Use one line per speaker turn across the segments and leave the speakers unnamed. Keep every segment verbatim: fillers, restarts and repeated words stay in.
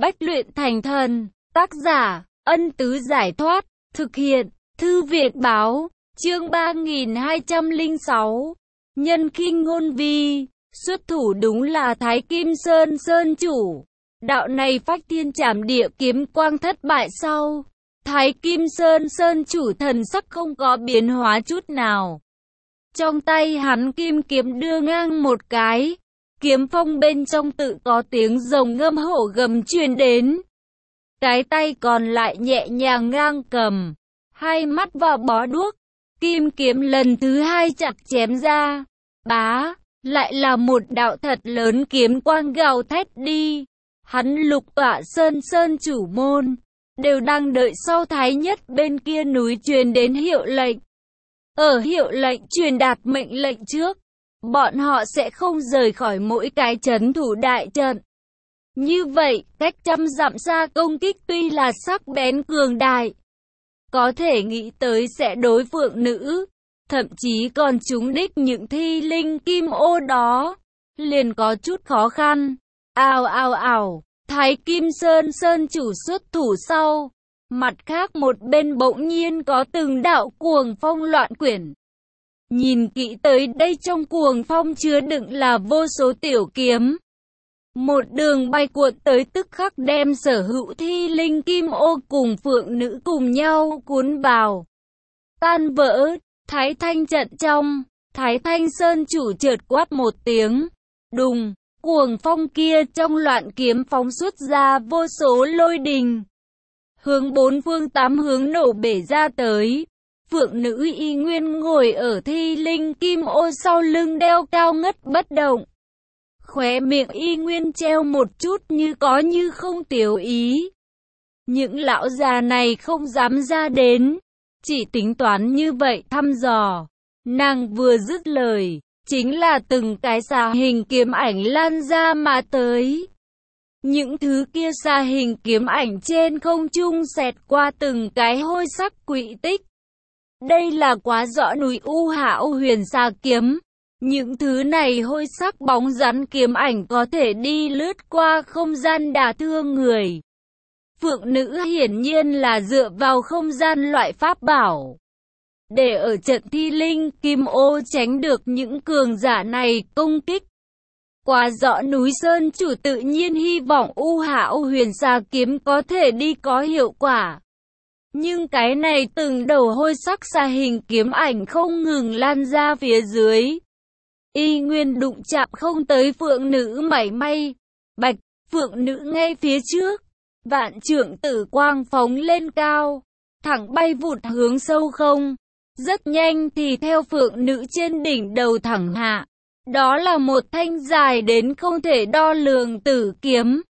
Bách luyện thành thần. Tác giả, Ân Tứ Giải Thoát. Thực hiện, Thư viện Báo. Chương ba nghìn hai trăm lẻ sáu. Nhân khinh ngôn vi. Xuất thủ đúng là Thái Kim Sơn Sơn chủ. Đạo này phách thiên trảm địa kiếm quang thất bại sau. Thái Kim Sơn Sơn chủ thần sắc không có biến hóa chút nào. Trong tay hắn kim kiếm đưa ngang một cái. Kiếm phong bên trong tự có tiếng rồng ngâm hổ gầm truyền đến. Cái tay còn lại nhẹ nhàng ngang cầm. Hai mắt vào bó đuốc. Kim kiếm lần thứ hai chặt chém ra. Bá, lại là một đạo thật lớn kiếm quang gào thét đi. Hắn Lục Tọa Sơn Sơn chủ môn đều đang đợi sau Thái Nhất bên kia núi truyền đến hiệu lệnh. Ở hiệu lệnh truyền đạt mệnh lệnh trước, bọn họ sẽ không rời khỏi mỗi cái trấn thủ đại trận. Như vậy, cách trăm dặm xa công kích tuy là sắc bén cường đại, có thể nghĩ tới sẽ đối phượng nữ, thậm chí còn trúng đích những thi linh kim ô đó, liền có chút khó khăn. Ào ào ào, Thái Kim Sơn Sơn chủ xuất thủ sau, mặt khác một bên bỗng nhiên có từng đạo cuồng phong loạn quyển. Nhìn kỹ tới đây, trong cuồng phong chứa đựng là vô số tiểu kiếm. Một đường bay cuộn tới tức khắc đem sở hữu thi linh kim ô cùng phượng nữ cùng nhau cuốn vào. Tan vỡ, Thái Thanh trận trong, Thái Thanh Sơn chủ chợt quát một tiếng. Đùng, cuồng phong kia trong loạn kiếm phóng xuất ra vô số lôi đình. Hướng bốn phương tám hướng nổ bể ra tới. Phượng nữ y nguyên ngồi ở thi linh kim ô sau lưng đeo cao ngất bất động. Khóe miệng y nguyên treo một chút như có như không tiểu ý. Những lão già này không dám ra đến, chỉ tính toán như vậy thăm dò. Nàng vừa dứt lời, chính là từng cái xà hình kiếm ảnh lan ra mà tới. Những thứ kia xà hình kiếm ảnh trên không trung xẹt qua từng cái hôi sắc quỹ tích. Đây là quá rõ núi U Hạo Huyền Xà kiếm. Những thứ này hôi sắc bóng rắn kiếm ảnh có thể đi lướt qua không gian đả thương người. Phượng nữ hiển nhiên là dựa vào không gian loại pháp bảo, để ở trận thi linh kim ô tránh được những cường giả này công kích. Quá rõ núi Sơn chủ tự nhiên hy vọng U Hạo Huyền Xà kiếm có thể đi có hiệu quả. Nhưng cái này từng đầu hôi sắc xà hình kiếm ảnh không ngừng lan ra phía dưới. Y nguyên đụng chạm không tới phượng nữ mảy may. Bạch, phượng nữ ngay phía trước. Vạn trượng tử quang phóng lên cao, thẳng bay vụt hướng sâu không. Rất nhanh thì theo phượng nữ trên đỉnh đầu thẳng hạ. Đó là một thanh dài đến không thể đo lường tử kiếm.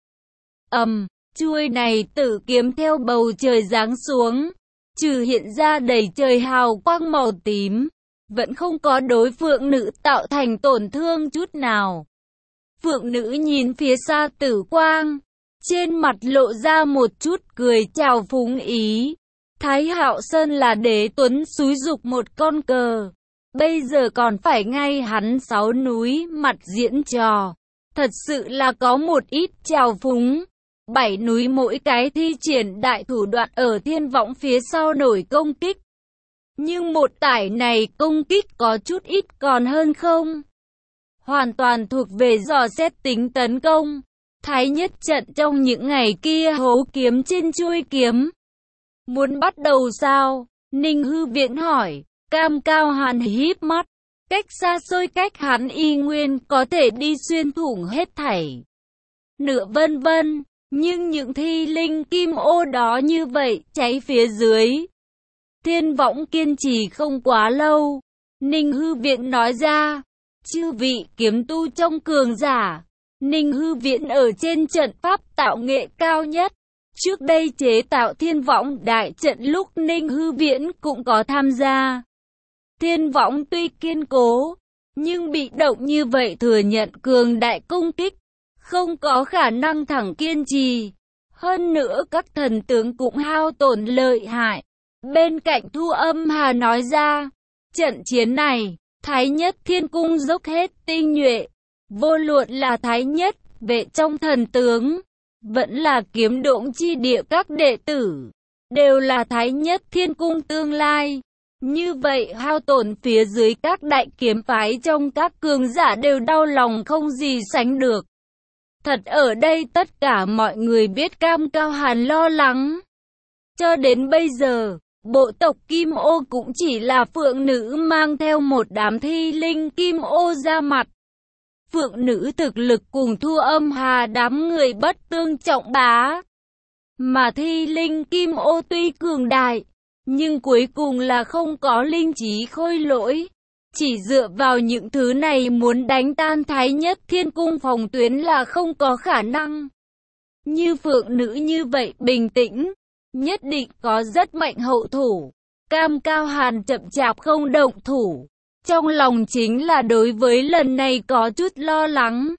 Ầm, chuôi này tử kiếm theo bầu trời giáng xuống, trừ hiện ra đầy trời hào quang màu tím, vẫn không có đối phượng nữ tạo thành tổn thương chút nào. Phượng nữ nhìn phía xa tử quang, trên mặt lộ ra một chút cười chào phúng ý. Thái Hạo Sơn là đế tuấn xúi dục một con cờ, bây giờ còn phải ngay hắn sáu núi mặt diễn trò, thật sự là có một ít chào phúng. Bảy núi mỗi cái thi triển đại thủ đoạn ở thiên võng phía sau nổi công kích. Nhưng một tải này công kích có chút ít còn hơn không. Hoàn toàn thuộc về dò xét tính tấn công. Thái Nhất trận trong những ngày kia hố kiếm trên chuôi kiếm. Muốn bắt đầu sao? Ninh Hư Viễn hỏi. Cam Cao Hàn híp mắt. Cách xa xôi cách hắn y nguyên có thể đi xuyên thủng hết thảy. Nửa vân vân. Nhưng những thi linh kim ô đó như vậy, cháy phía dưới. Thiên võng kiên trì không quá lâu. Ninh Hư Viễn nói ra. Chư vị kiếm tu trong cường giả. Ninh Hư Viễn ở trên trận pháp tạo nghệ cao nhất. Trước đây chế tạo thiên võng đại trận lúc Ninh Hư Viễn cũng có tham gia. Thiên võng tuy kiên cố, nhưng bị động như vậy thừa nhận cường đại công kích. Không có khả năng thẳng kiên trì. Hơn nữa các thần tướng cũng hao tổn lợi hại. Bên cạnh Thu Âm Hà nói ra. Trận chiến này, Thái Nhất Thiên Cung dốc hết tinh nhuệ. Vô luận là Thái Nhất, vệ trong thần tướng, vẫn là kiếm độn chi địa các đệ tử, đều là Thái Nhất Thiên Cung tương lai. Như vậy hao tổn phía dưới các đại kiếm phái trong các cường giả đều đau lòng không gì sánh được. Thật ở đây tất cả mọi người biết Cam Cao Hàn lo lắng. Cho đến bây giờ, bộ tộc Kim Ô cũng chỉ là phượng nữ mang theo một đám thi linh Kim Ô ra mặt. Phượng nữ thực lực cùng thua âm hà đám người bất tương trọng bá. Mà thi linh Kim Ô tuy cường đại, nhưng cuối cùng là không có linh trí khôi lỗi. Chỉ dựa vào những thứ này muốn đánh tan Thái Nhất Thiên Cung phòng tuyến là không có khả năng. Như phượng nữ như vậy bình tĩnh, nhất định có rất mạnh hậu thủ. Cam Cao Hàn chậm chạp không động thủ, trong lòng chính là đối với lần này có chút lo lắng.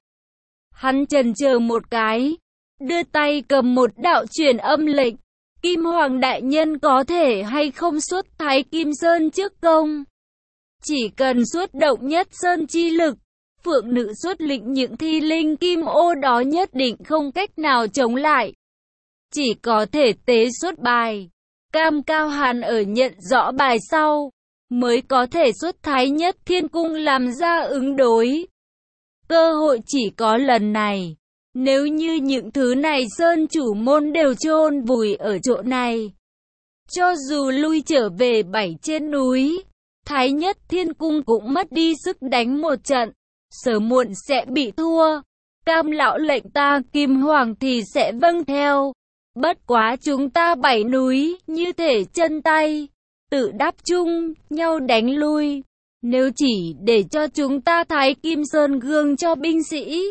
Hắn chần chờ một cái, đưa tay cầm một đạo truyền âm lệnh. Kim Hoàng đại nhân có thể hay không xuất Thái Kim Sơn trước công? Chỉ cần xuất động nhất sơn chi lực, phượng nữ xuất lĩnh những thi linh Kim Ô đó nhất định không cách nào chống lại. Chỉ có thể tế xuất bài. Cam Cao Hàn ở nhận rõ bài sau, mới có thể xuất Thái Nhất Thiên Cung làm ra ứng đối. Cơ hội chỉ có lần này. Nếu như những thứ này sơn chủ môn đều chôn vùi ở chỗ này, cho dù lui trở về bảy trên núi, Thái Nhất Thiên Cung cũng mất đi sức đánh một trận, sớm muộn sẽ bị thua. Cam lão lệnh ta Kim Hoàng thì sẽ vâng theo. Bất quá chúng ta bảy núi như thể chân tay, tự đáp chung nhau đánh lui. Nếu chỉ để cho chúng ta Thái Kim Sơn gương cho binh sĩ,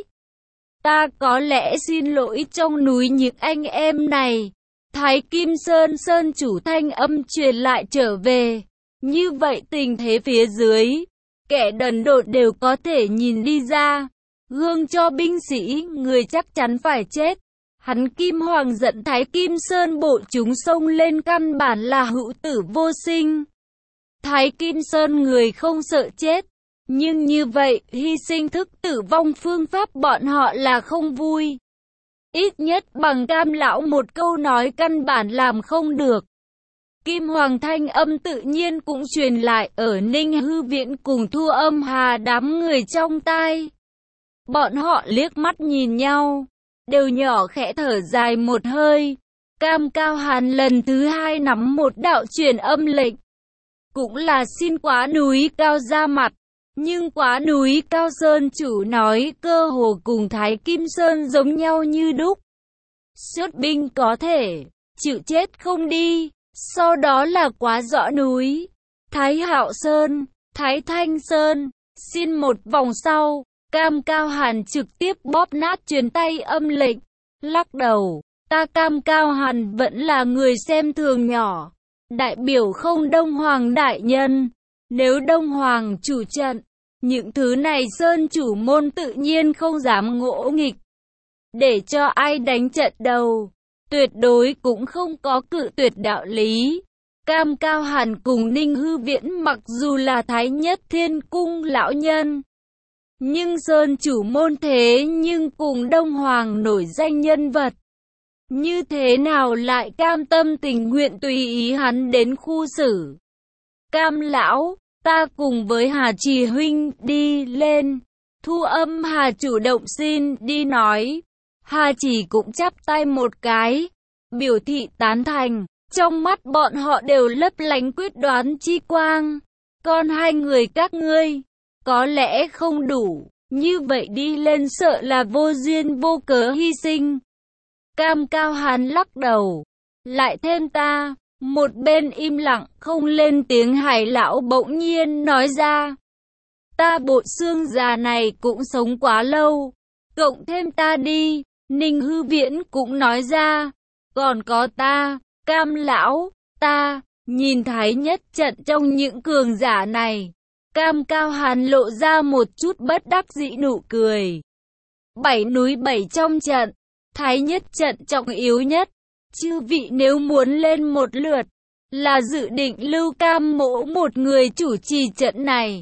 ta có lẽ xin lỗi trong núi những anh em này. Thái Kim Sơn Sơn chủ thanh âm truyền lại trở về. Như vậy tình thế phía dưới, kẻ đần độn đều có thể nhìn đi ra. Gương cho binh sĩ, người chắc chắn phải chết. Hắn Kim Hoàng dẫn Thái Kim Sơn bộ chúng xông lên căn bản là hữu tử vô sinh. Thái Kim Sơn người không sợ chết. Nhưng như vậy, hy sinh thức tử vong phương pháp bọn họ là không vui. Ít nhất bằng Cam lão một câu nói căn bản làm không được. Kim Hoàng thanh âm tự nhiên cũng truyền lại ở Ninh Hư Viễn cùng Thu Âm Hà đám người trong tai. Bọn họ liếc mắt nhìn nhau, đều nhỏ khẽ thở dài một hơi. Cam Cao Hàn lần thứ hai nắm một đạo truyền âm lệnh. Cũng là xin Quá Núi Cao ra mặt. Nhưng Quá Núi Cao Sơn chủ nói cơ hồ cùng Thái Kim Sơn giống nhau như đúc. Xuất binh có thể, chịu chết không đi. Sau đó là Quá Rõ Núi, Thái Hạo Sơn, Thái Thanh Sơn. Xin một vòng sau, Cam Cao Hàn trực tiếp bóp nát truyền tay âm lệnh. Lắc đầu, ta Cam Cao Hàn vẫn là người xem thường nhỏ. Đại biểu không Đông Hoàng đại nhân. Nếu Đông Hoàng chủ trận, những thứ này sơn chủ môn tự nhiên không dám ngỗ nghịch. Để cho ai đánh trận đầu, tuyệt đối cũng không có cự tuyệt đạo lý. Cam Cao Hàn cùng Ninh Hư Viễn mặc dù là Thái Nhất Thiên Cung lão nhân, nhưng sơn chủ môn thế nhưng cùng Đông Hoàng nổi danh nhân vật. Như thế nào lại cam tâm tình nguyện tùy ý hắn đến khu xử? Cam lão, ta cùng với Hà Trì huynh đi lên. Thu Âm Hà chủ động xin đi nói. Hà Trì cũng chắp tay một cái, biểu thị tán thành. Trong mắt bọn họ đều lấp lánh quyết đoán chi quang. Còn hai người các ngươi, có lẽ không đủ. Như vậy đi lên sợ là vô duyên vô cớ hy sinh. Cam Cao Hàn lắc đầu. Lại thêm ta. Một bên im lặng không lên tiếng Hải lão bỗng nhiên nói ra. Ta bộ xương già này cũng sống quá lâu. Cộng thêm ta đi. Ninh Hư Viễn cũng nói ra. Còn có ta, Cam lão, ta. Nhìn Thái Nhất trận trong những cường giả này. Cam Cao Hàn lộ ra một chút bất đắc dĩ nụ cười. Bảy núi bảy trong trận. Thái Nhất trận trọng yếu nhất. Chư vị nếu muốn lên một lượt, là dự định lưu Cam mỗ một người chủ trì trận này.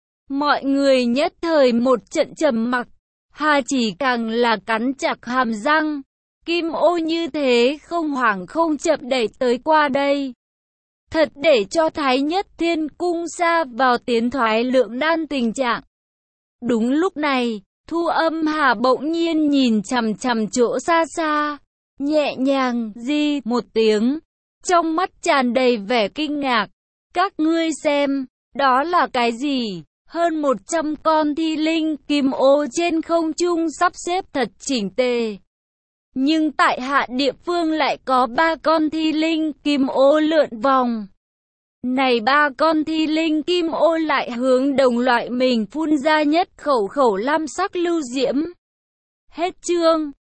Mọi người nhất thời một trận trầm mặc. Hà Chỉ càng là cắn chặt hàm răng. kim ô như thế không hoảng không chậm đẩy tới qua đây. Thật để cho Thái Nhất Thiên Cung sa vào tiến thoái lưỡng nan tình trạng. Đúng lúc này, Thu Âm Hà bỗng nhiên nhìn chằm chằm chỗ xa xa, nhẹ nhàng di một tiếng, trong mắt tràn đầy vẻ kinh ngạc. Các ngươi xem, đó là cái gì? Hơn một trăm con thi linh kim ô trên không trung sắp xếp thật chỉnh tề. Nhưng tại hạ địa phương lại có ba con thi linh kim ô lượn vòng. Này ba con thi linh kim ô lại hướng đồng loại mình phun ra nhất khẩu khẩu lam sắc lưu diễm. Hết chương.